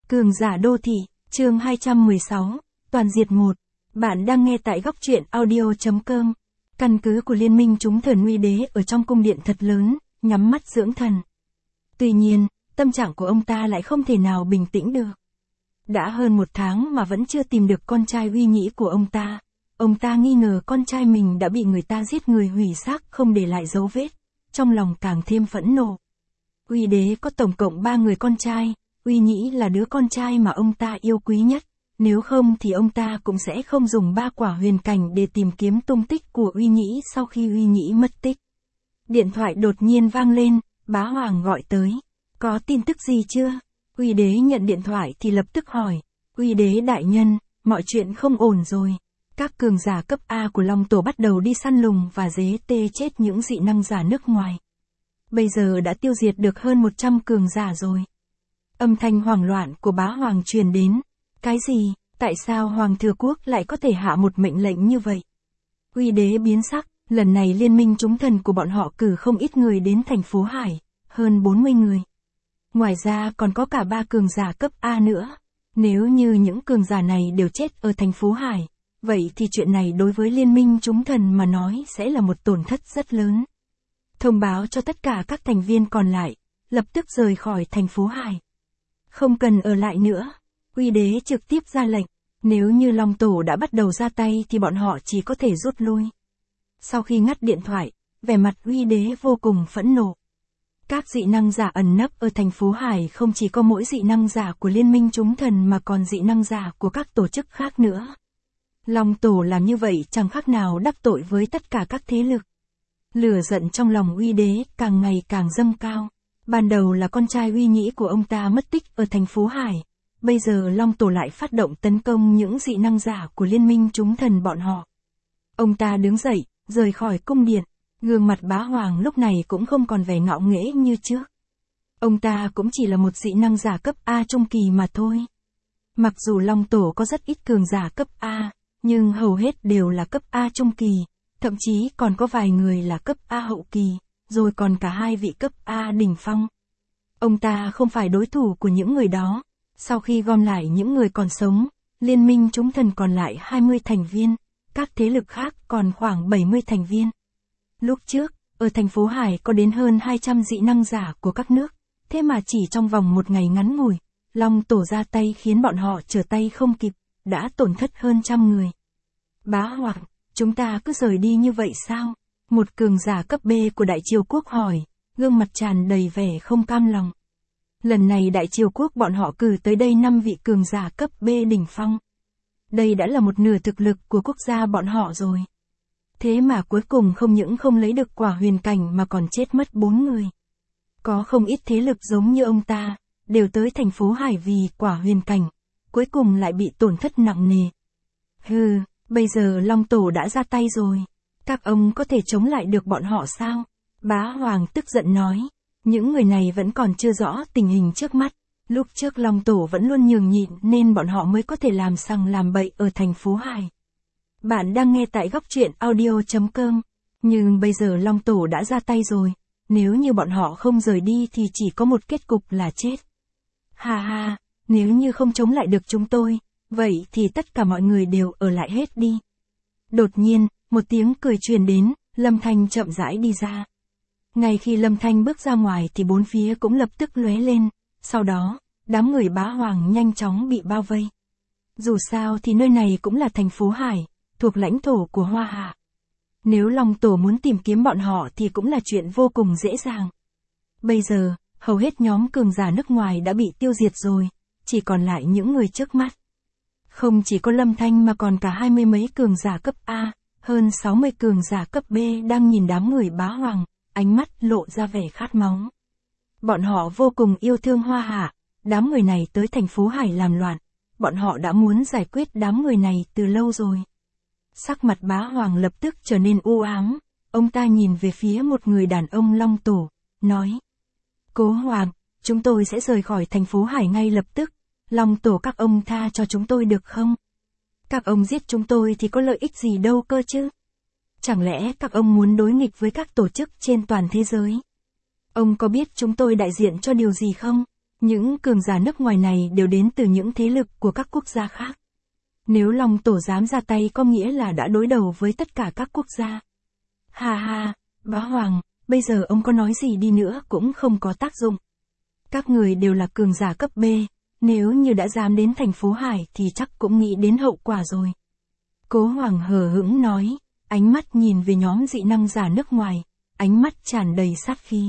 Cường giả đô thị, chương 216, toàn diệt 1. Bạn đang nghe tại góc truyện audio.com. Căn cứ của Liên minh chúng thần Uy Đế ở trong cung điện thật lớn, nhắm mắt dưỡng thần. Tuy nhiên, tâm trạng của ông ta lại không thể nào bình tĩnh được. Đã hơn 1 tháng mà vẫn chưa tìm được con trai Uy Nhĩ của ông ta. Ông ta nghi ngờ con trai mình đã bị người ta giết người hủy xác không để lại dấu vết. Trong lòng càng thêm phẫn nộ. Uy Đế có tổng cộng 3 người con trai. Uy Nhĩ là đứa con trai mà ông ta yêu quý nhất, nếu không thì ông ta cũng sẽ không dùng 3 quả huyền cảnh để tìm kiếm tung tích của Uy Nhĩ sau khi Uy Nhĩ mất tích. Điện thoại đột nhiên vang lên, Bá Hoàng gọi tới. Có tin tức gì chưa? Uy Đế nhận điện thoại thì lập tức hỏi. Uy Đế đại nhân, mọi chuyện không ổn rồi. Các cường giả cấp A của Long Tổ bắt đầu đi săn lùng và dế tê chết những dị năng giả nước ngoài. Bây giờ đã tiêu diệt được hơn 100 cường giả rồi. Âm thanh hoảng loạn của Bá Hoàng truyền đến. Cái gì? Tại sao Hoàng Thừa Quốc lại có thể hạ một mệnh lệnh như vậy? Uy Đế biến sắc, lần này liên minh chúng thần của bọn họ cử không ít người đến thành phố Hải, hơn 40 người. Ngoài ra còn có cả 3 cường giả cấp A nữa. Nếu như những cường giả này đều chết ở thành phố Hải, vậy thì chuyện này đối với liên minh chúng thần mà nói sẽ là một tổn thất rất lớn. Thông báo cho tất cả các thành viên còn lại, lập tức rời khỏi thành phố Hải. Không cần ở lại nữa. Uy Đế trực tiếp ra lệnh. Nếu như Long Tổ đã bắt đầu ra tay thì bọn họ chỉ có thể rút lui. Sau khi ngắt điện thoại, vẻ mặt Uy Đế vô cùng phẫn nộ. Các dị năng giả ẩn nấp ở thành phố Hải không chỉ có mỗi dị năng giả của Liên minh chúng thần mà còn dị năng giả của các tổ chức khác nữa. Long Tổ làm như vậy chẳng khác nào đắc tội với tất cả các thế lực. Lửa giận trong lòng Uy Đế càng ngày càng dâng cao. Ban đầu là con trai Uy Nhĩ của ông ta mất tích ở thành phố Hải. Bây giờ Long Tổ lại phát động tấn công những dị năng giả của liên minh chúng thần bọn họ. Ông ta đứng dậy, rời khỏi cung điện. Gương mặt Bá Hoàng lúc này cũng không còn vẻ ngạo nghễ như trước. Ông ta cũng chỉ là một dị năng giả cấp A trung kỳ mà thôi. Mặc dù Long Tổ có rất ít cường giả cấp A, nhưng hầu hết đều là cấp A trung kỳ. Thậm chí còn có vài người là cấp A hậu kỳ, rồi còn cả 2 vị cấp A đỉnh phong. Ông ta không phải đối thủ của những người đó. Sau khi gom lại những người còn sống, liên minh chúng thần còn lại 20 thành viên, các thế lực khác còn khoảng 70 thành viên. Lúc trước, ở thành phố Hải có đến hơn 200 dị năng giả của các nước, thế mà chỉ trong vòng một ngày ngắn ngủi, Long Tổ ra tay khiến bọn họ trở tay không kịp, đã tổn thất hơn 100 người. Bá Hoàng, chúng ta cứ rời đi như vậy sao? Một cường giả cấp B của Đại Triều Quốc hỏi, gương mặt tràn đầy vẻ không cam lòng. Lần này Đại Triều Quốc bọn họ cử tới đây 5 vị cường giả cấp B đỉnh phong. Đây đã là một nửa thực lực của quốc gia bọn họ rồi. Thế mà cuối cùng không những không lấy được quả huyền cảnh mà còn chết mất 4 người. Có không ít thế lực giống như ông ta, đều tới thành phố Hải vì quả huyền cảnh, cuối cùng lại bị tổn thất nặng nề. Hừ, bây giờ Long Tổ đã ra tay rồi. Các ông có thể chống lại được bọn họ sao? Bá Hoàng tức giận nói. Những người này vẫn còn chưa rõ tình hình trước mắt. Lúc trước Long Tổ vẫn luôn nhường nhịn nên bọn họ mới có thể làm sằng làm bậy ở thành phố Hải. Bạn đang nghe tại góc truyện audio.com. Nhưng bây giờ Long Tổ đã ra tay rồi. Nếu như bọn họ không rời đi thì chỉ có một kết cục là chết. Ha ha, nếu như không chống lại được chúng tôi, vậy thì tất cả mọi người đều ở lại hết đi. Đột nhiên, một tiếng cười truyền đến, Lâm Thanh chậm rãi đi ra. Ngay khi Lâm Thanh bước ra ngoài thì bốn phía cũng lập tức lóe lên, sau đó, đám người Bá Hoàng nhanh chóng bị bao vây. Dù sao thì nơi này cũng là thành phố Hải, thuộc lãnh thổ của Hoa Hạ. Nếu Long Tổ muốn tìm kiếm bọn họ thì cũng là chuyện vô cùng dễ dàng. Bây giờ, hầu hết nhóm cường giả nước ngoài đã bị tiêu diệt rồi, chỉ còn lại những người trước mắt. Không chỉ có Lâm Thanh mà còn cả 20 mấy cường giả cấp A, hơn 60 cường giả cấp B đang nhìn đám người Bá Hoàng. Ánh mắt lộ ra vẻ khát máu. Bọn họ vô cùng yêu thương Hoa Hạ, đám người này tới thành phố Hải làm loạn, bọn họ đã muốn giải quyết đám người này từ lâu rồi. Sắc mặt Bá Hoàng lập tức trở nên u ám, ông ta nhìn về phía một người đàn ông Long Tổ, nói. Cố Hoàng, chúng tôi sẽ rời khỏi thành phố Hải ngay lập tức, Long Tổ các ông tha cho chúng tôi được không? Các ông giết chúng tôi thì có lợi ích gì đâu cơ chứ? Chẳng lẽ các ông muốn đối nghịch với các tổ chức trên toàn thế giới? Ông có biết chúng tôi đại diện cho điều gì không? Những cường giả nước ngoài này đều đến từ những thế lực của các quốc gia khác. Nếu Long Tổ dám ra tay có nghĩa là đã đối đầu với tất cả các quốc gia. Ha ha, Bá Hoàng, bây giờ ông có nói gì đi nữa cũng không có tác dụng. Các người đều là cường giả cấp B, nếu như đã dám đến thành phố Hải thì chắc cũng nghĩ đến hậu quả rồi. Cố Hoàng hờ hững nói, ánh mắt nhìn về nhóm dị năng giả nước ngoài, ánh mắt tràn đầy sát khí.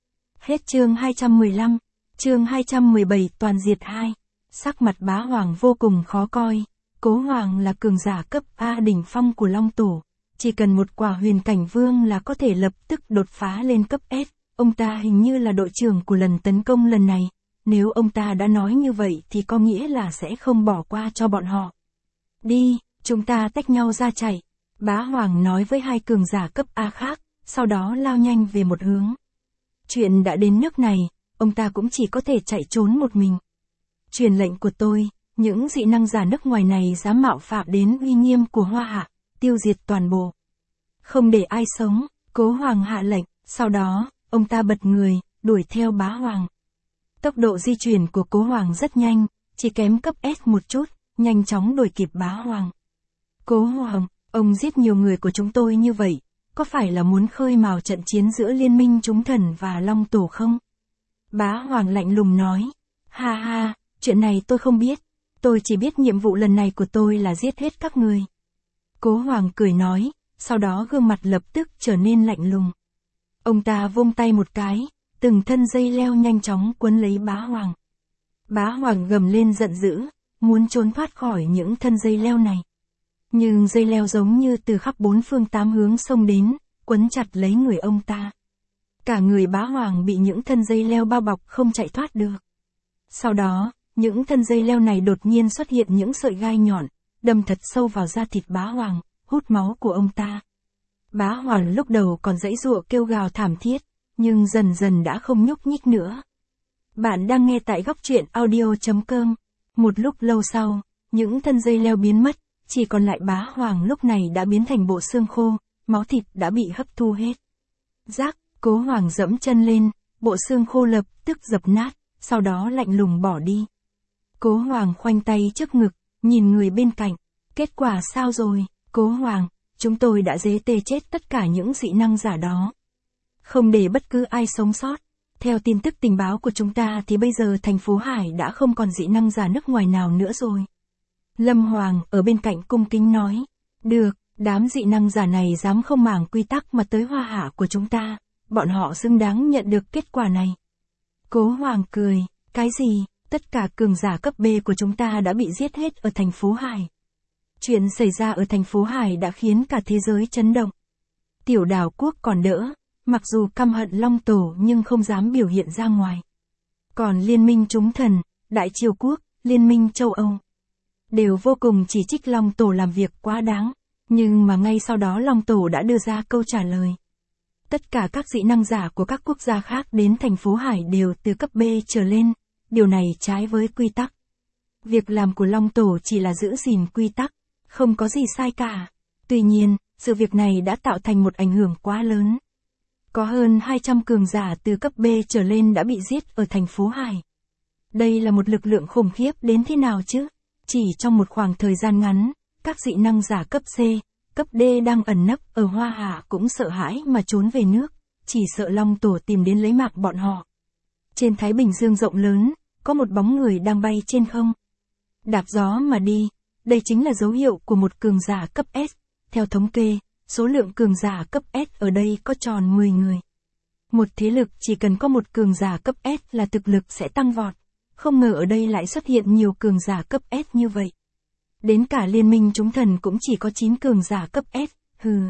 Hết chương 215, chương 217 toàn diệt 2. Sắc mặt Bá Hoàng vô cùng khó coi. Cố Hoàng là cường giả cấp A đỉnh phong của Long Tổ. Chỉ cần một quả huyền cảnh vương là có thể lập tức đột phá lên cấp S. Ông ta hình như là đội trưởng của lần tấn công lần này. Nếu ông ta đã nói như vậy thì có nghĩa là sẽ không bỏ qua cho bọn họ. Đi, chúng ta tách nhau ra chạy. Bá Hoàng nói với hai cường giả cấp A khác, sau đó lao nhanh về một hướng. Chuyện đã đến nước này, ông ta cũng chỉ có thể chạy trốn một mình. Truyền lệnh của tôi, những dị năng giả nước ngoài này dám mạo phạm đến uy nghiêm của Hoa Hạ, tiêu diệt toàn bộ. Không để ai sống, Cố Hoàng hạ lệnh, sau đó, ông ta bật người, đuổi theo Bá Hoàng. Tốc độ di chuyển của Cố Hoàng rất nhanh, chỉ kém cấp S một chút, nhanh chóng đuổi kịp Bá Hoàng. Cố Hoàng, ông giết nhiều người của chúng tôi như vậy, có phải là muốn khơi mào trận chiến giữa Liên minh chúng thần và Long Tổ không? Bá Hoàng lạnh lùng nói, ha ha, chuyện này tôi không biết, tôi chỉ biết nhiệm vụ lần này của tôi là giết hết các người. Cố Hoàng cười nói, sau đó gương mặt lập tức trở nên lạnh lùng. Ông ta vung tay một cái, từng thân dây leo nhanh chóng quấn lấy Bá Hoàng. Bá Hoàng gầm lên giận dữ, muốn trốn thoát khỏi những thân dây leo này. Nhưng dây leo giống như từ khắp bốn phương tám hướng xông đến, quấn chặt lấy người ông ta. Cả người Bá Hoàng bị những thân dây leo bao bọc không chạy thoát được. Sau đó, những thân dây leo này đột nhiên xuất hiện những sợi gai nhọn, đâm thật sâu vào da thịt Bá Hoàng, hút máu của ông ta. Bá Hoàng lúc đầu còn giãy giụa kêu gào thảm thiết, nhưng dần dần đã không nhúc nhích nữa. Bạn đang nghe tại góc truyện audio.com. Một lúc lâu sau, những thân dây leo biến mất, chỉ còn lại Bá Hoàng lúc này đã biến thành bộ xương khô, máu thịt đã bị hấp thu hết. Rác, Cố Hoàng dẫm chân lên, bộ xương khô lập tức dập nát, sau đó lạnh lùng bỏ đi. Cố Hoàng khoanh tay trước ngực, nhìn người bên cạnh. Kết quả sao rồi, Cố Hoàng? Chúng tôi đã giết chết tất cả những dị năng giả đó. Không để bất cứ ai sống sót. Theo tin tức tình báo của chúng ta thì bây giờ thành phố Hải đã không còn dị năng giả nước ngoài nào nữa rồi. Lâm Hoàng ở bên cạnh cung kính nói. Được, đám dị năng giả này dám không màng quy tắc mà tới Hoa Hạ của chúng ta. Bọn họ xứng đáng nhận được kết quả này. Cố Hoàng cười. Cái gì? Tất cả cường giả cấp B của chúng ta đã bị giết hết ở thành phố Hải. Chuyện xảy ra ở thành phố Hải đã khiến cả thế giới chấn động. Tiểu đảo quốc còn đỡ, mặc dù căm hận Long Tổ nhưng không dám biểu hiện ra ngoài. Còn Liên minh chúng thần, Đại Triều Quốc, Liên minh châu Âu, đều vô cùng chỉ trích Long Tổ làm việc quá đáng. Nhưng mà ngay sau đó Long Tổ đã đưa ra câu trả lời. Tất cả các dị năng giả của các quốc gia khác đến thành phố Hải đều từ cấp B trở lên. Điều này trái với quy tắc. Việc làm của Long Tổ chỉ là giữ gìn quy tắc, không có gì sai cả. Tuy nhiên, sự việc này đã tạo thành một ảnh hưởng quá lớn. Có hơn 200 cường giả từ cấp B trở lên đã bị giết ở thành phố Hải. Đây là một lực lượng khủng khiếp đến thế nào chứ? Chỉ trong một khoảng thời gian ngắn, các dị năng giả cấp C, cấp D đang ẩn nấp ở Hoa Hạ cũng sợ hãi mà trốn về nước, chỉ sợ Long Tổ tìm đến lấy mạng bọn họ. Trên Thái Bình Dương rộng lớn, có một bóng người đang bay trên không. Đạp gió mà đi, đây chính là dấu hiệu của một cường giả cấp S. Theo thống kê, số lượng cường giả cấp S ở đây có tròn 10 người. Một thế lực chỉ cần có một cường giả cấp S là thực lực sẽ tăng vọt. Không ngờ ở đây lại xuất hiện nhiều cường giả cấp S như vậy. Đến cả Liên minh chúng thần cũng chỉ có 9 cường giả cấp S, hừ.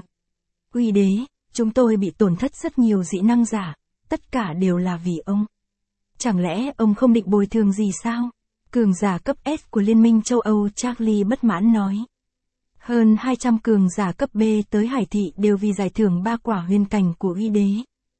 Uy đế, chúng tôi bị tổn thất rất nhiều dị năng giả, tất cả đều là vì ông. Chẳng lẽ ông không định bồi thường gì sao? Cường giả cấp S của Liên minh châu Âu Charlie bất mãn nói. Hơn 200 cường giả cấp B tới Hải thị đều vì giải thưởng 3 quả huyền cảnh của uy đế.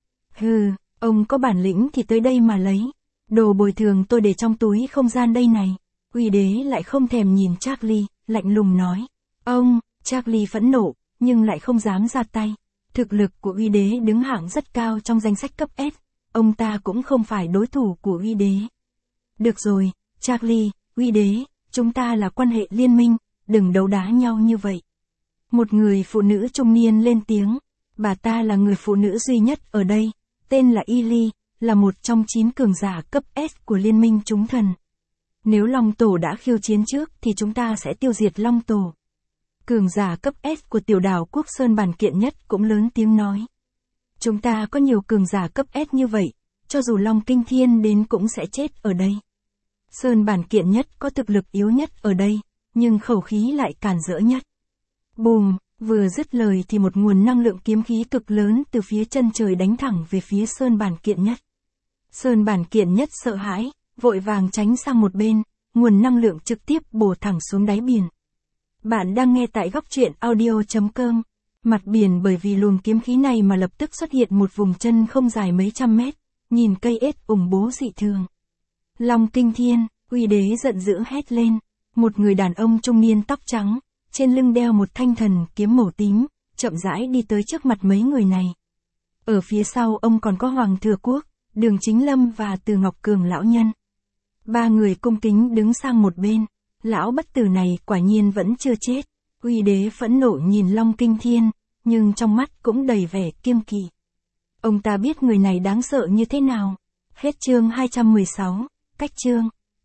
Hừ, ông có bản lĩnh thì tới đây mà lấy. Đồ bồi thường tôi để trong túi không gian đây này. Uy đế lại không thèm nhìn Charlie, lạnh lùng nói. Ông, Charlie phẫn nộ, nhưng lại không dám ra tay. Thực lực của uy đế đứng hạng rất cao trong danh sách cấp S. Ông ta cũng không phải đối thủ của uy đế. Được rồi, Charlie, uy đế, chúng ta là quan hệ liên minh, đừng đấu đá nhau như vậy. Một người phụ nữ trung niên lên tiếng, bà ta là người phụ nữ duy nhất ở đây, tên là Illy, là một trong 9 cường giả cấp S của Liên minh chúng thần. Nếu Long Tổ đã khiêu chiến trước thì chúng ta sẽ tiêu diệt Long Tổ. Cường giả cấp S của tiểu đảo Quốc Sơn Bản Kiện Nhất cũng lớn tiếng nói. Chúng ta có nhiều cường giả cấp S như vậy, cho dù Long Kinh Thiên đến cũng sẽ chết ở đây. Sơn Bản Kiện Nhất có thực lực yếu nhất ở đây, nhưng khẩu khí lại càn rỡ nhất. Bùm, vừa dứt lời thì một nguồn năng lượng kiếm khí cực lớn từ phía chân trời đánh thẳng về phía Sơn Bản Kiện Nhất. Sơn Bản Kiện Nhất sợ hãi, vội vàng tránh sang một bên, nguồn năng lượng trực tiếp bổ thẳng xuống đáy biển. Bạn đang nghe tại góc truyện audio.com. Mặt biển bởi vì luồng kiếm khí này mà lập tức xuất hiện một vùng chân không dài mấy trăm mét, nhìn cây ếch ủng bố dị thường. Long Kinh Thiên, uy đế giận dữ hét lên, một người đàn ông trung niên tóc trắng, trên lưng đeo một thanh thần kiếm màu tím, chậm rãi đi tới trước mặt mấy người này. Ở phía sau ông còn có Hoàng Thừa Quốc, Đường Chính Lâm và Từ Ngọc Cường lão nhân. Ba người cung kính đứng sang một bên, lão bất tử này quả nhiên vẫn chưa chết. Uy đế phẫn nộ nhìn Long Kinh Thiên, nhưng trong mắt cũng đầy vẻ kiêng kỵ. Ông ta biết người này đáng sợ như thế nào. Hết chương 216, cách chương.